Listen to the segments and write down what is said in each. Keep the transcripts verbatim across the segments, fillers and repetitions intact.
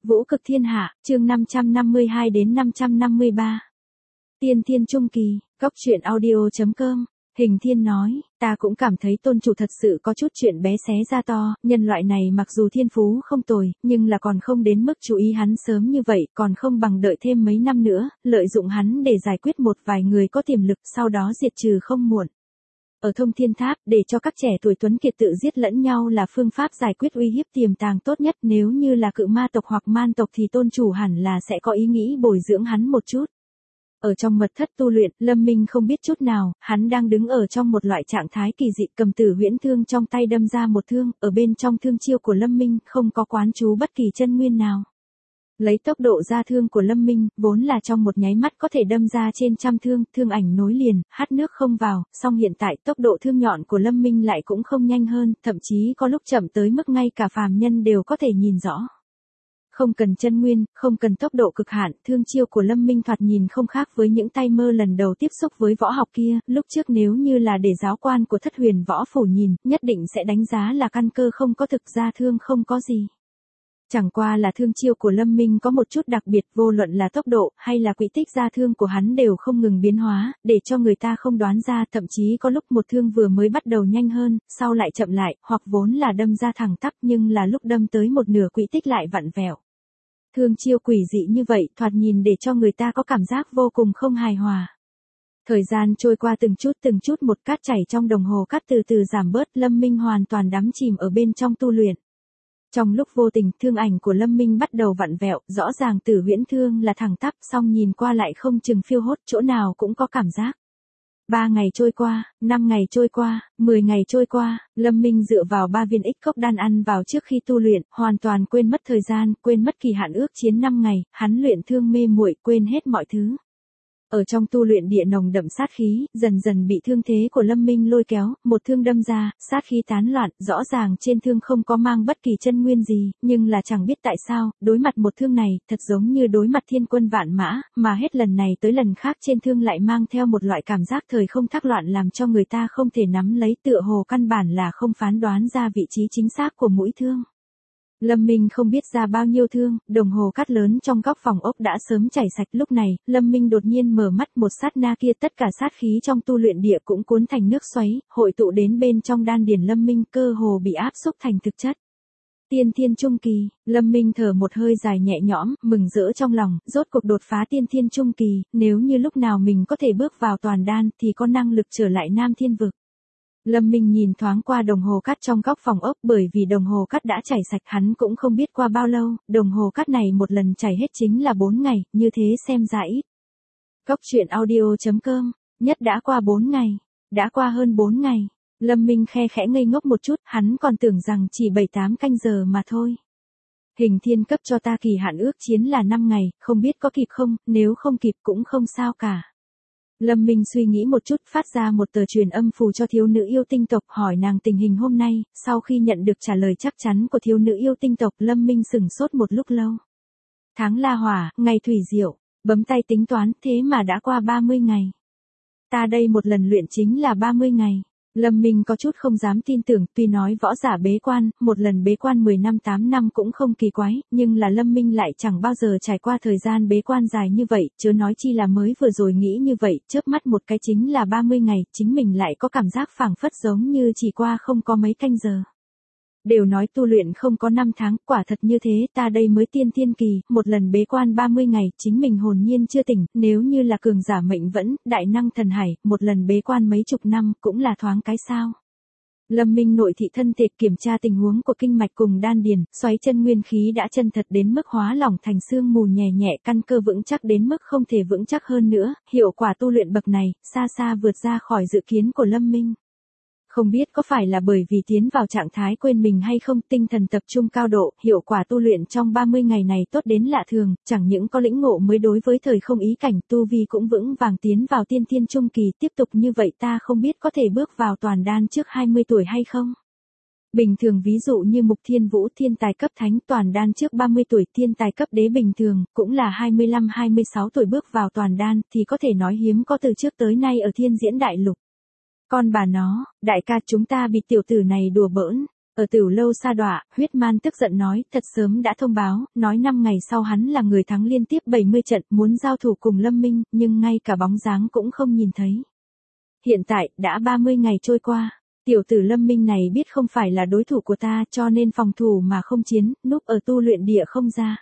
Vũ cực thiên hạ, chương năm trăm năm mươi hai đến năm trăm năm mươi ba. Tiên thiên trung kỳ, góc truyện audio chấm com. Hình Thiên nói, ta cũng cảm thấy tôn chủ thật sự có chút chuyện bé xé ra to, nhân loại này mặc dù thiên phú không tồi, nhưng là còn không đến mức chú ý hắn sớm như vậy, còn không bằng đợi thêm mấy năm nữa, lợi dụng hắn để giải quyết một vài người có tiềm lực, sau đó diệt trừ không muộn. Ở Thông Thiên Tháp, để cho các trẻ tuổi tuấn kiệt tự giết lẫn nhau là phương pháp giải quyết uy hiếp tiềm tàng tốt nhất, nếu như là cự ma tộc hoặc man tộc thì tôn chủ hẳn là sẽ có ý nghĩ bồi dưỡng hắn một chút. Ở trong mật thất tu luyện, Lâm Minh không biết chút nào, hắn đang đứng ở trong một loại trạng thái kỳ dị, cầm tử huyễn thương trong tay đâm ra một thương, ở bên trong thương chiêu của Lâm Minh không có quán trú bất kỳ chân nguyên nào. Lấy tốc độ ra thương của Lâm Minh, vốn là trong một nháy mắt có thể đâm ra trên trăm thương, thương ảnh nối liền, hắt nước không vào, song hiện tại tốc độ thương nhọn của Lâm Minh lại cũng không nhanh hơn, thậm chí có lúc chậm tới mức ngay cả phàm nhân đều có thể nhìn rõ. Không cần chân nguyên, không cần tốc độ cực hạn, thương chiêu của Lâm Minh thoạt nhìn không khác với những tay mơ lần đầu tiếp xúc với võ học kia, lúc trước nếu như là để giáo quan của Thất Huyền Võ Phủ nhìn, nhất định sẽ đánh giá là căn cơ không có, thực ra thương không có gì. Chẳng qua là thương chiêu của Lâm Minh có một chút đặc biệt, vô luận là tốc độ hay là quỹ tích ra thương của hắn đều không ngừng biến hóa, để cho người ta không đoán ra, thậm chí có lúc một thương vừa mới bắt đầu nhanh hơn, sau lại chậm lại, hoặc vốn là đâm ra thẳng tắp nhưng là lúc đâm tới một nửa quỹ tích lại vặn vẹo. Thương chiêu quỷ dị như vậy, thoạt nhìn để cho người ta có cảm giác vô cùng không hài hòa. Thời gian trôi qua từng chút từng chút, một cát chảy trong đồng hồ cát từ từ giảm bớt, Lâm Minh hoàn toàn đắm chìm ở bên trong tu luyện. Trong lúc vô tình, thương ảnh của Lâm Minh bắt đầu vặn vẹo, rõ ràng tử huyễn thương là thẳng tắp, song nhìn qua lại không chừng phiêu hốt, chỗ nào cũng có cảm giác. Ba ngày trôi qua, năm ngày trôi qua, mười ngày trôi qua, Lâm Minh dựa vào ba viên ích cốc đan ăn vào trước khi tu luyện, hoàn toàn quên mất thời gian, quên mất kỳ hạn ước chiến năm ngày, hắn luyện thương mê muội, quên hết mọi thứ. Ở trong tu luyện địa nồng đậm sát khí, dần dần bị thương thế của Lâm Minh lôi kéo, một thương đâm ra, sát khí tán loạn, rõ ràng trên thương không có mang bất kỳ chân nguyên gì, nhưng là chẳng biết tại sao, đối mặt một thương này, thật giống như đối mặt thiên quân vạn mã, mà hết lần này tới lần khác trên thương lại mang theo một loại cảm giác thời không thác loạn làm cho người ta không thể nắm lấy, tựa hồ căn bản là không phán đoán ra vị trí chính xác của mũi thương. Lâm Minh không biết ra bao nhiêu thương, đồng hồ cát lớn trong góc phòng ốc đã sớm chảy sạch, lúc này, Lâm Minh đột nhiên mở mắt, một sát na kia tất cả sát khí trong tu luyện địa cũng cuốn thành nước xoáy, hội tụ đến bên trong đan điền Lâm Minh, cơ hồ bị áp xúc thành thực chất. Tiên thiên trung kỳ, Lâm Minh thở một hơi dài nhẹ nhõm, mừng rỡ trong lòng, rốt cuộc đột phá tiên thiên trung kỳ, nếu như lúc nào mình có thể bước vào toàn đan thì có năng lực trở lại Nam Thiên Vực. Lâm Minh nhìn thoáng qua đồng hồ cát trong góc phòng ốc, bởi vì đồng hồ cát đã chảy sạch, hắn cũng không biết qua bao lâu, đồng hồ cát này một lần chảy hết chính là bốn ngày, như thế xem ra ít. Góc truyện audio chấm com, nhất đã qua bốn ngày, đã qua hơn bốn ngày, Lâm Minh khe khẽ ngây ngốc một chút, hắn còn tưởng rằng chỉ bảy tám canh giờ mà thôi. Hình Thiên cấp cho ta kỳ hạn ước chiến là năm ngày, không biết có kịp không, nếu không kịp cũng không sao cả. Lâm Minh suy nghĩ một chút, phát ra một tờ truyền âm phù cho thiếu nữ yêu tinh tộc, hỏi nàng tình hình hôm nay, sau khi nhận được trả lời chắc chắn của thiếu nữ yêu tinh tộc, Lâm Minh sửng sốt một lúc lâu. Tháng La Hỏa, ngày thủy diệu, bấm tay tính toán, thế mà đã qua ba mươi ngày. Ta đây một lần luyện chính là ba mươi ngày. Lâm Minh có chút không dám tin tưởng, tuy nói võ giả bế quan, một lần bế quan mười năm tám năm cũng không kỳ quái, nhưng là Lâm Minh lại chẳng bao giờ trải qua thời gian bế quan dài như vậy, chớ nói chi là mới vừa rồi nghĩ như vậy, chớp mắt một cái chính là ba mươi ngày, chính mình lại có cảm giác phảng phất giống như chỉ qua không có mấy canh giờ. Đều nói tu luyện không có năm tháng, quả thật như thế, ta đây mới tiên thiên kỳ, một lần bế quan ba mươi ngày, chính mình hồn nhiên chưa tỉnh, nếu như là cường giả mệnh vẫn, đại năng thần hải, một lần bế quan mấy chục năm, cũng là thoáng cái sao. Lâm Minh nội thị thân thể, kiểm tra tình huống của kinh mạch cùng đan điền, xoáy chân nguyên khí đã chân thật đến mức hóa lỏng thành sương mù nhẹ nhẹ, căn cơ vững chắc đến mức không thể vững chắc hơn nữa, hiệu quả tu luyện bậc này, xa xa vượt ra khỏi dự kiến của Lâm Minh. Không biết có phải là bởi vì tiến vào trạng thái quên mình hay không, tinh thần tập trung cao độ, hiệu quả tu luyện trong ba mươi ngày này tốt đến lạ thường, chẳng những có lĩnh ngộ mới đối với thời không ý cảnh, tu vi cũng vững vàng tiến vào tiên thiên trung kỳ, tiếp tục như vậy ta không biết có thể bước vào toàn đan trước hai mươi tuổi hay không. Bình thường ví dụ như Mục Thiên Vũ thiên tài cấp thánh, toàn đan trước ba mươi tuổi, thiên tài cấp đế bình thường, cũng là hai mươi lăm hai mươi sáu tuổi bước vào toàn đan, thì có thể nói hiếm có từ trước tới nay ở thiên diễn đại lục. Con bà nó, đại ca chúng ta bị tiểu tử này đùa bỡn. Ở Tiểu Lâu sa đọa, Huyết Man tức giận nói, thật sớm đã thông báo, nói năm ngày sau hắn là người thắng liên tiếp bảy mươi trận, muốn giao thủ cùng Lâm Minh, nhưng ngay cả bóng dáng cũng không nhìn thấy. Hiện tại, đã ba mươi ngày trôi qua, tiểu tử Lâm Minh này biết không phải là đối thủ của ta, cho nên phòng thủ mà không chiến, núp ở tu luyện địa không ra.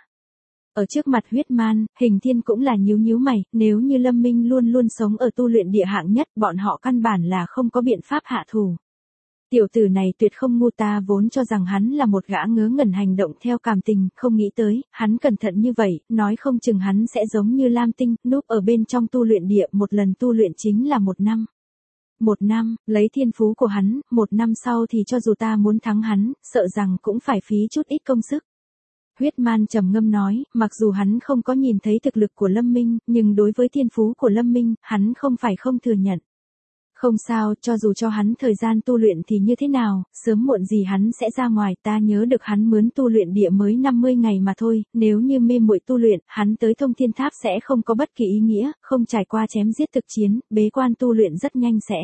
Ở trước mặt Huyết Man, Hình Thiên cũng là nhíu nhíu mày, nếu như Lâm Minh luôn luôn sống ở tu luyện địa hạng nhất, bọn họ căn bản là không có biện pháp hạ thủ. Tiểu tử này tuyệt không ngu, ta vốn cho rằng hắn là một gã ngớ ngẩn hành động theo cảm tình, không nghĩ tới, hắn cẩn thận như vậy, nói không chừng hắn sẽ giống như Lam Tinh, núp ở bên trong tu luyện địa, một lần tu luyện chính là một năm. Một năm, lấy thiên phú của hắn, một năm sau thì cho dù ta muốn thắng hắn, sợ rằng cũng phải phí chút ít công sức. Huyết Man trầm ngâm nói, mặc dù hắn không có nhìn thấy thực lực của Lâm Minh, nhưng đối với thiên phú của Lâm Minh, hắn không phải không thừa nhận. Không sao, cho dù cho hắn thời gian tu luyện thì như thế nào, sớm muộn gì hắn sẽ ra ngoài, ta nhớ được hắn mướn tu luyện địa mới năm mươi ngày mà thôi, nếu như mê muội tu luyện, hắn tới Thông Thiên Tháp sẽ không có bất kỳ ý nghĩa, không trải qua chém giết thực chiến, bế quan tu luyện rất nhanh sẽ.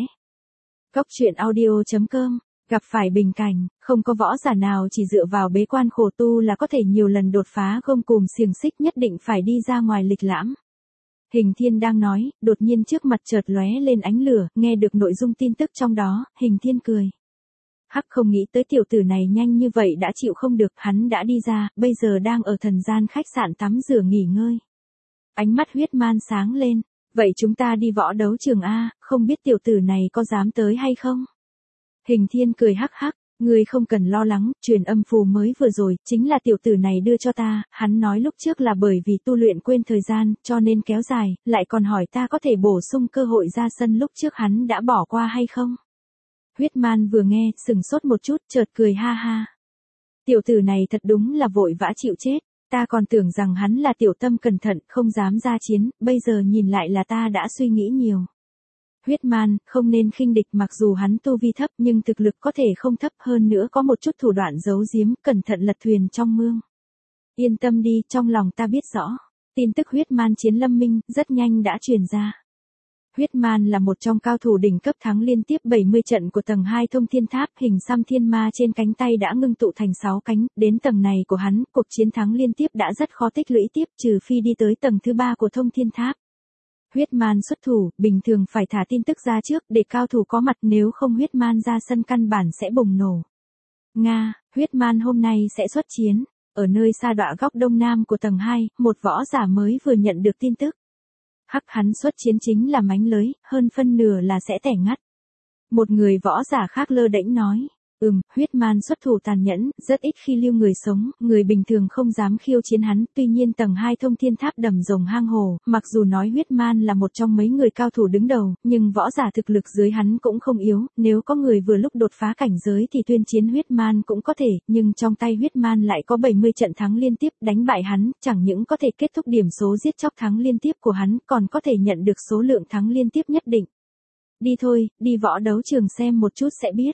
Góc truyện audio chấm com, gặp phải bình cảnh, không có võ giả nào chỉ dựa vào bế quan khổ tu là có thể nhiều lần đột phá gông cùm xiềng xích, nhất định phải đi ra ngoài lịch lãm. Hình Thiên đang nói, đột nhiên trước mặt chợt lóe lên ánh lửa, nghe được nội dung tin tức trong đó, Hình Thiên cười. Hắc, không nghĩ tới tiểu tử này nhanh như vậy đã chịu không được, hắn đã đi ra, bây giờ đang ở thần gian khách sạn tắm rửa nghỉ ngơi. Ánh mắt Huyết Man sáng lên, vậy chúng ta đi võ đấu trường A, không biết tiểu tử này có dám tới hay không? Hình Thiên cười hắc hắc. Ngươi không cần lo lắng, truyền âm phù mới vừa rồi, chính là tiểu tử này đưa cho ta, hắn nói lúc trước là bởi vì tu luyện quên thời gian, cho nên kéo dài, lại còn hỏi ta có thể bổ sung cơ hội ra sân lúc trước hắn đã bỏ qua hay không. Huyết Man vừa nghe, sừng sốt một chút, chợt cười ha ha. Tiểu tử này thật đúng là vội vã chịu chết, ta còn tưởng rằng hắn là tiểu tâm cẩn thận, không dám ra chiến, bây giờ nhìn lại là ta đã suy nghĩ nhiều. Huyết Man, không nên khinh địch, mặc dù hắn tu vi thấp nhưng thực lực có thể không thấp, hơn nữa có một chút thủ đoạn giấu giếm, cẩn thận lật thuyền trong mương. Yên tâm đi, trong lòng ta biết rõ. Tin tức Huyết Man chiến Lâm Minh rất nhanh đã truyền ra. Huyết Man là một trong cao thủ đỉnh cấp, thắng liên tiếp bảy mươi trận của tầng hai Thông Thiên Tháp, hình xăm thiên ma trên cánh tay đã ngưng tụ thành sáu cánh, đến tầng này của hắn, cuộc chiến thắng liên tiếp đã rất khó tích lũy tiếp, trừ phi đi tới tầng thứ ba của Thông Thiên Tháp. Huyết Man xuất thủ, bình thường phải thả tin tức ra trước để cao thủ có mặt, nếu không Huyết Man ra sân căn bản sẽ bùng nổ. Nga, Huyết Man hôm nay sẽ xuất chiến. Ở nơi sa đọa góc đông nam của tầng hai, một võ giả mới vừa nhận được tin tức. Hắc, hắn xuất chiến chính là mánh lới, hơn phân nửa là sẽ tẻ ngắt. Một người võ giả khác lơ đễnh nói. Ừm, Huyết Man xuất thủ tàn nhẫn, rất ít khi lưu người sống, người bình thường không dám khiêu chiến hắn, tuy nhiên tầng hai Thông Thiên Tháp đầm rồng hang hồ, mặc dù nói Huyết Man là một trong mấy người cao thủ đứng đầu, nhưng võ giả thực lực dưới hắn cũng không yếu, nếu có người vừa lúc đột phá cảnh giới thì tuyên chiến Huyết Man cũng có thể, nhưng trong tay Huyết Man lại có bảy mươi trận thắng liên tiếp, đánh bại hắn, chẳng những có thể kết thúc điểm số giết chóc thắng liên tiếp của hắn, còn có thể nhận được số lượng thắng liên tiếp nhất định. Đi thôi, đi võ đấu trường xem một chút sẽ biết.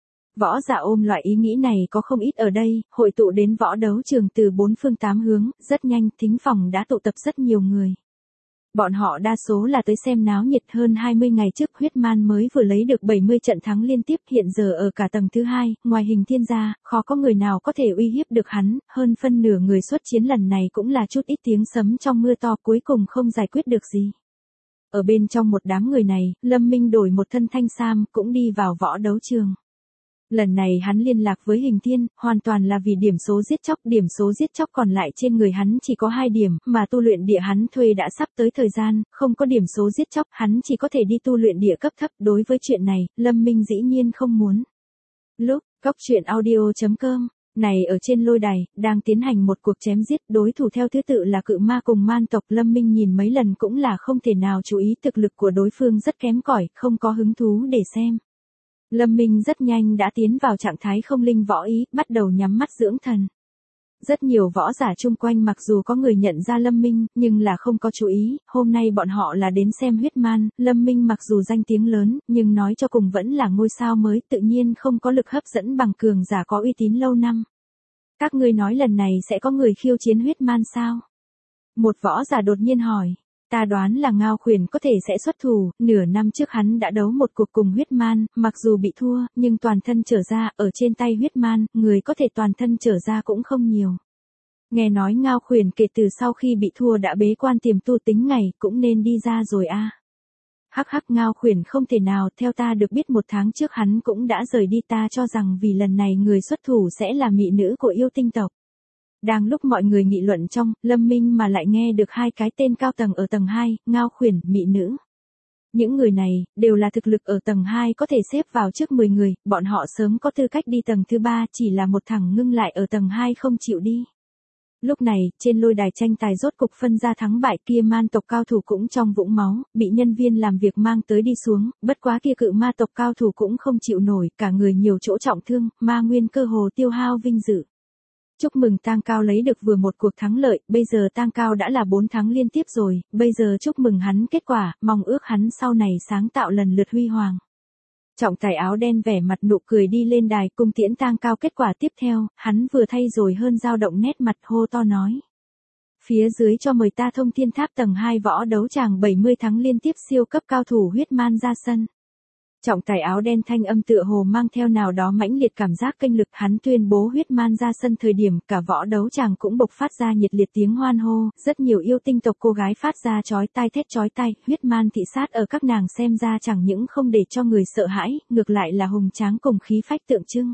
Võ giả ôm loại ý nghĩ này có không ít ở đây, hội tụ đến võ đấu trường từ bốn phương tám hướng, rất nhanh, thính phòng đã tụ tập rất nhiều người. Bọn họ đa số là tới xem náo nhiệt, hơn hai mươi ngày trước Huyết Man mới vừa lấy được bảy mươi trận thắng liên tiếp, hiện giờ ở cả tầng thứ hai, ngoài Hình Thiên ra, khó có người nào có thể uy hiếp được hắn, hơn phân nửa người xuất chiến lần này cũng là chút ít tiếng sấm trong mưa to, cuối cùng không giải quyết được gì. Ở bên trong một đám người này, Lâm Minh đổi một thân thanh sam, cũng đi vào võ đấu trường. Lần này hắn liên lạc với Hình Thiên, hoàn toàn là vì điểm số giết chóc, điểm số giết chóc còn lại trên người hắn chỉ có hai điểm, mà tu luyện địa hắn thuê đã sắp tới thời gian, không có điểm số giết chóc, hắn chỉ có thể đi tu luyện địa cấp thấp, đối với chuyện này, Lâm Minh dĩ nhiên không muốn. Lúc, góc truyện audio chấm com, này ở trên lôi đài, đang tiến hành một cuộc chém giết, đối thủ theo thứ tự là cự ma cùng man tộc, Lâm Minh nhìn mấy lần cũng là không thể nào chú ý, thực lực của đối phương rất kém cỏi, không có hứng thú để xem. Lâm Minh rất nhanh đã tiến vào trạng thái không linh võ ý, bắt đầu nhắm mắt dưỡng thần. Rất nhiều võ giả chung quanh mặc dù có người nhận ra Lâm Minh, nhưng là không có chú ý, hôm nay bọn họ là đến xem Huyết Man, Lâm Minh mặc dù danh tiếng lớn, nhưng nói cho cùng vẫn là ngôi sao mới, tự nhiên không có lực hấp dẫn bằng cường giả có uy tín lâu năm. Các ngươi nói lần này sẽ có người khiêu chiến Huyết Man sao? Một võ giả đột nhiên hỏi. Ta đoán là Ngao Khuyển có thể sẽ xuất thủ, nửa năm trước hắn đã đấu một cuộc cùng huyết man, mặc dù bị thua, nhưng toàn thân trở ra, ở trên tay huyết man, người có thể toàn thân trở ra cũng không nhiều. Nghe nói Ngao Khuyển kể từ sau khi bị thua đã bế quan tiềm tu tính ngày, cũng nên đi ra rồi a. À. Hắc hắc, Ngao Khuyển không thể nào, theo ta được biết một tháng trước hắn cũng đã rời đi, ta cho rằng vì lần này người xuất thủ sẽ là mỹ nữ của yêu tinh tộc. Đang lúc mọi người nghị luận trong, Lâm Minh mà lại nghe được hai cái tên cao tầng ở tầng hai, Ngao Khuyển, mỹ nữ. Những người này, đều là thực lực ở tầng hai có thể xếp vào trước mười người, bọn họ sớm có tư cách đi tầng thứ ba, chỉ là một thằng ngưng lại ở tầng hai không chịu đi. Lúc này, trên lôi đài tranh tài rốt cục phân ra thắng bại, kia man tộc cao thủ cũng trong vũng máu, bị nhân viên làm việc mang tới đi xuống, bất quá kia cự ma tộc cao thủ cũng không chịu nổi, cả người nhiều chỗ trọng thương, ma nguyên cơ hồ tiêu hao vinh dự. Chúc mừng Tang Cao lấy được vừa một cuộc thắng lợi, bây giờ Tang Cao đã là bốn thắng liên tiếp rồi, bây giờ chúc mừng hắn kết quả, mong ước hắn sau này sáng tạo lần lượt huy hoàng. Trọng tài áo đen vẻ mặt nụ cười đi lên đài cung tiễn Tang Cao kết quả tiếp theo, hắn vừa thay rồi hơn dao động nét mặt hô to nói. Phía dưới cho mời ta Thông Thiên Tháp tầng hai võ đấu tràng bảy mươi thắng liên tiếp siêu cấp cao thủ huyết man ra sân. Trọng tài áo đen thanh âm tựa hồ mang theo nào đó mãnh liệt cảm giác kinh lực, hắn tuyên bố huyết man ra sân thời điểm cả võ đấu tràng cũng bộc phát ra nhiệt liệt tiếng hoan hô, rất nhiều yêu tinh tộc cô gái phát ra chói tai thét chói tai, huyết man thị sát ở các nàng xem ra chẳng những không để cho người sợ hãi, ngược lại là hùng tráng cùng khí phách tượng trưng.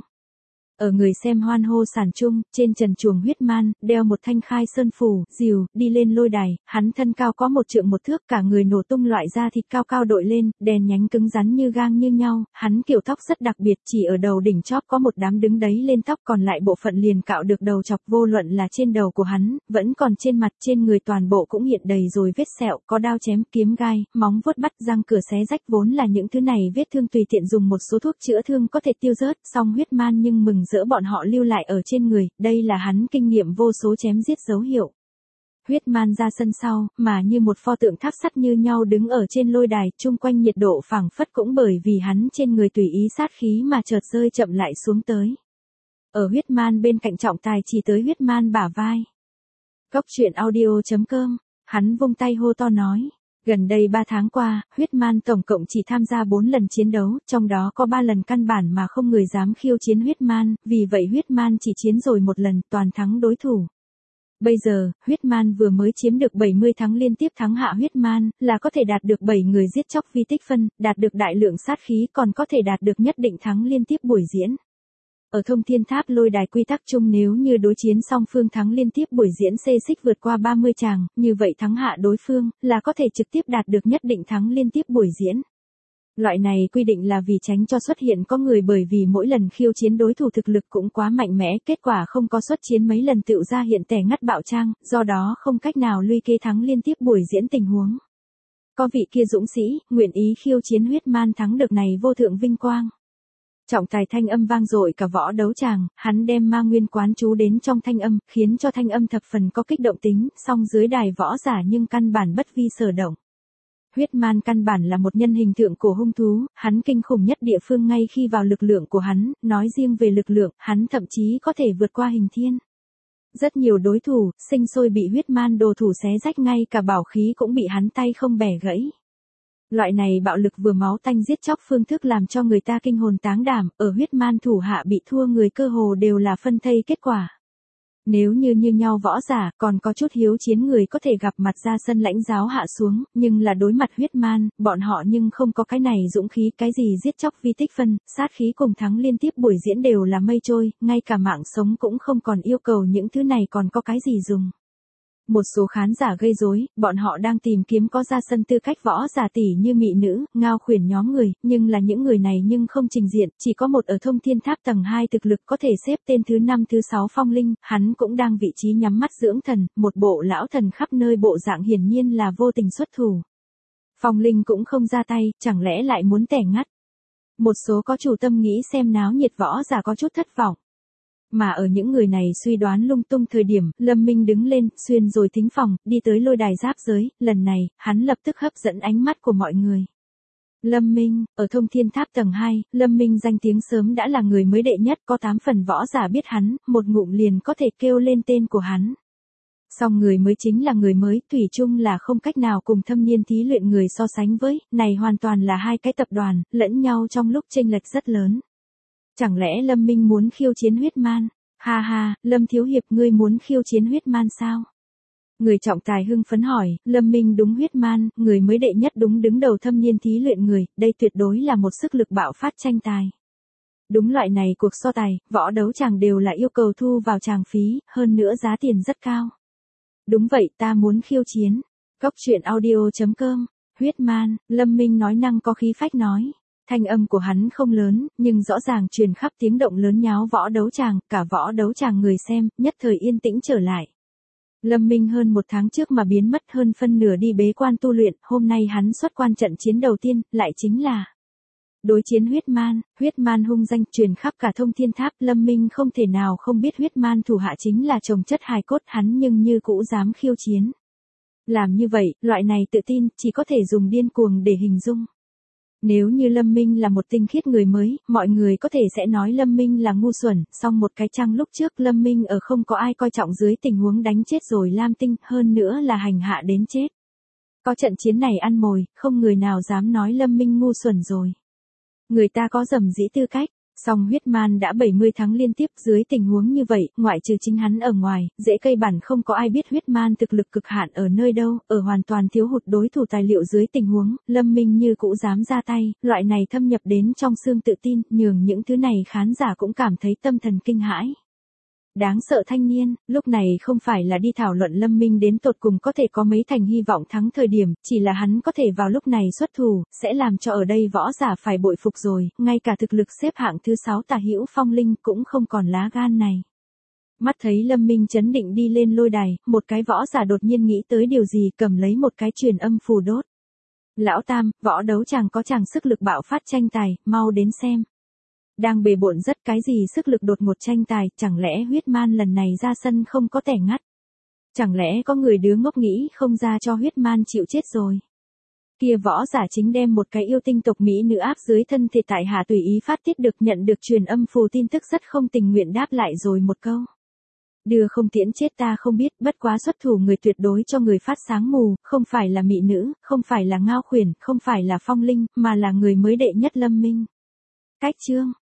Ở người xem hoan hô sản chung, trên trần chuồng huyết man, đeo một thanh khai sơn phù, rìu, đi lên lôi đài, hắn thân cao có một trượng một thước, cả người nổ tung loại da thịt cao cao đội lên, đèn nhánh cứng rắn như gang như nhau, hắn kiểu tóc rất đặc biệt, chỉ ở đầu đỉnh chóp có một đám đứng đấy lên tóc, còn lại bộ phận liền cạo được đầu chọc, vô luận là trên đầu của hắn, vẫn còn trên mặt, trên người toàn bộ cũng hiện đầy rồi vết sẹo, có đao chém, kiếm gai, móng vuốt bắt, răng cửa xé rách, vốn là những thứ này vết thương tùy tiện dùng một số thuốc chữa thương có thể tiêu rớt, song huyết man nhưng mừng dỡ bọn họ lưu lại ở trên người, đây là hắn kinh nghiệm vô số chém giết dấu hiệu. Huyết man ra sân sau, mà như một pho tượng tháp sắt như nhau đứng ở trên lôi đài, chung quanh nhiệt độ phảng phất cũng bởi vì hắn trên người tùy ý sát khí mà chợt rơi chậm lại xuống tới. Ở huyết man bên cạnh trọng tài chỉ tới huyết man bả vai. Góc truyện audio chấm com, hắn vung tay hô to nói. Gần đây ba tháng qua, huyết man tổng cộng chỉ tham gia bốn lần chiến đấu, trong đó có ba lần căn bản mà không người dám khiêu chiến huyết man, vì vậy huyết man chỉ chiến rồi một lần, toàn thắng đối thủ. Bây giờ, huyết man vừa mới chiếm được bảy mươi thắng liên tiếp thắng hạ huyết man, là có thể đạt được bảy người giết chóc vi tích phân, đạt được đại lượng sát khí, còn có thể đạt được nhất định thắng liên tiếp buổi diễn. Ở Thông Thiên Tháp lôi đài quy tắc chung, nếu như đối chiến song phương thắng liên tiếp buổi diễn xê xích vượt qua ba mươi tràng, như vậy thắng hạ đối phương, là có thể trực tiếp đạt được nhất định thắng liên tiếp buổi diễn. Loại này quy định là vì tránh cho xuất hiện có người bởi vì mỗi lần khiêu chiến đối thủ thực lực cũng quá mạnh mẽ, kết quả không có xuất chiến mấy lần tựu ra hiện tẻ ngắt bạo trang, do đó không cách nào luy kê thắng liên tiếp buổi diễn tình huống. Có vị kia dũng sĩ, nguyện ý khiêu chiến huyết man thắng được này vô thượng vinh quang. Trọng tài thanh âm vang dội cả võ đấu tràng, hắn đem ma nguyên quán chú đến trong thanh âm, khiến cho thanh âm thập phần có kích động tính, song dưới đài võ giả nhưng căn bản bất vi sở động. Huyết man căn bản là một nhân hình thượng cổ hung thú, hắn kinh khủng nhất địa phương ngay khi vào lực lượng của hắn, nói riêng về lực lượng, hắn thậm chí có thể vượt qua hình thiên. Rất nhiều đối thủ, sinh sôi bị huyết man đồ thủ xé rách, ngay cả bảo khí cũng bị hắn tay không bẻ gãy. Loại này bạo lực vừa máu tanh giết chóc phương thức làm cho người ta kinh hồn táng đảm, ở huyết man thủ hạ bị thua người cơ hồ đều là phân thây kết quả. Nếu như như nhau võ giả, còn có chút hiếu chiến người có thể gặp mặt ra sân lãnh giáo hạ xuống, nhưng là đối mặt huyết man, bọn họ nhưng không có cái này dũng khí, cái gì giết chóc vi tích phân, sát khí cùng thắng liên tiếp buổi diễn đều là mây trôi, ngay cả mạng sống cũng không còn yêu cầu những thứ này, còn có cái gì dùng. Một số khán giả gây rối, bọn họ đang tìm kiếm có ra sân tư cách võ giả tỷ như mỹ nữ, Ngao Khuyển nhóm người, nhưng là những người này nhưng không trình diện, chỉ có một ở Thông Thiên Tháp tầng hai thực lực có thể xếp tên thứ năm thứ sáu Phong Linh, hắn cũng đang vị trí nhắm mắt dưỡng thần, một bộ lão thần khắp nơi bộ dạng hiển nhiên là vô tình xuất thủ. Phong Linh cũng không ra tay, chẳng lẽ lại muốn tẻ ngắt. Một số có chủ tâm nghĩ xem náo nhiệt võ giả có chút thất vọng. Mà ở những người này suy đoán lung tung thời điểm, Lâm Minh đứng lên, xuyên rồi thính phòng, đi tới lôi đài giáp giới, lần này, hắn lập tức hấp dẫn ánh mắt của mọi người. Lâm Minh, ở Thông Thiên Tháp tầng hai, Lâm Minh danh tiếng sớm đã là người mới đệ nhất, có tám phần võ giả biết hắn, một ngụm liền có thể kêu lên tên của hắn. Song người mới chính là người mới, thủy chung là không cách nào cùng thâm niên thí luyện người so sánh với, này hoàn toàn là hai cái tập đoàn, lẫn nhau trong lúc chênh lệch rất lớn. Chẳng lẽ Lâm Minh muốn khiêu chiến huyết man? Ha ha, Lâm Thiếu Hiệp ngươi muốn khiêu chiến huyết man sao? Người trọng tài hưng phấn hỏi, Lâm Minh đúng huyết man, người mới đệ nhất đúng đứng đầu thâm niên thí luyện người, đây tuyệt đối là một sức lực bạo phát tranh tài. Đúng loại này cuộc so tài, võ đấu tràng đều là yêu cầu thu vào tràng phí, hơn nữa giá tiền rất cao. Đúng vậy, ta muốn khiêu chiến. Cốc truyện audio chấm com, huyết man, Lâm Minh nói năng có khí phách nói. Thanh âm của hắn không lớn, nhưng rõ ràng truyền khắp tiếng động lớn nháo võ đấu tràng, cả võ đấu tràng người xem, nhất thời yên tĩnh trở lại. Lâm Minh hơn một tháng trước mà biến mất hơn phân nửa đi bế quan tu luyện, hôm nay hắn xuất quan trận chiến đầu tiên, lại chính là đối chiến huyết man. Huyết man hung danh truyền khắp cả thông thiên tháp, Lâm Minh không thể nào không biết huyết man thủ hạ chính là chồng chất hài cốt hắn nhưng như cũ dám khiêu chiến. Làm như vậy, loại này tự tin, chỉ có thể dùng điên cuồng để hình dung. Nếu như Lâm Minh là một tinh khiết người mới, mọi người có thể sẽ nói Lâm Minh là ngu xuẩn, song một cái chăng lúc trước Lâm Minh ở không có ai coi trọng dưới tình huống đánh chết rồi Lam Tinh, hơn nữa là hành hạ đến chết. Có trận chiến này ăn mồi, không người nào dám nói Lâm Minh ngu xuẩn rồi. Người ta có dầm dĩ tư cách, song huyết man đã bảy mươi tháng liên tiếp dưới tình huống như vậy, ngoại trừ chính hắn ở ngoài, dễ cây bản không có ai biết huyết man thực lực cực hạn ở nơi đâu, ở hoàn toàn thiếu hụt đối thủ tài liệu dưới tình huống, Lâm Minh như cũ dám ra tay, loại này thâm nhập đến trong xương tự tin, nhường những thứ này khán giả cũng cảm thấy tâm thần kinh hãi. Đáng sợ thanh niên, lúc này không phải là đi thảo luận Lâm Minh đến tột cùng có thể có mấy thành hy vọng thắng thời điểm, chỉ là hắn có thể vào lúc này xuất thủ, sẽ làm cho ở đây võ giả phải bội phục rồi, ngay cả thực lực xếp hạng thứ sáu Tà Hữu Phong Linh cũng không còn lá gan này. Mắt thấy Lâm Minh chấn định đi lên lôi đài, một cái võ giả đột nhiên nghĩ tới điều gì cầm lấy một cái truyền âm phù đốt. Lão Tam, võ đấu chàng có chàng sức lực bạo phát tranh tài, mau đến xem. Đang bề bộn rất cái gì sức lực đột ngột tranh tài, chẳng lẽ huyết man lần này ra sân không có tẻ ngắt? Chẳng lẽ có người đứa ngốc nghĩ không ra cho huyết man chịu chết rồi? Kia võ giả chính đem một cái yêu tinh tộc mỹ nữ áp dưới thân thể tại hạ tùy ý phát tiết được nhận được truyền âm phù tin tức rất không tình nguyện đáp lại rồi một câu. Đưa không tiễn chết ta không biết, bất quá xuất thủ người tuyệt đối cho người phát sáng mù, không phải là mỹ nữ, không phải là ngao khuyển, không phải là phong linh, mà là người mới đệ nhất Lâm Minh. Cách chương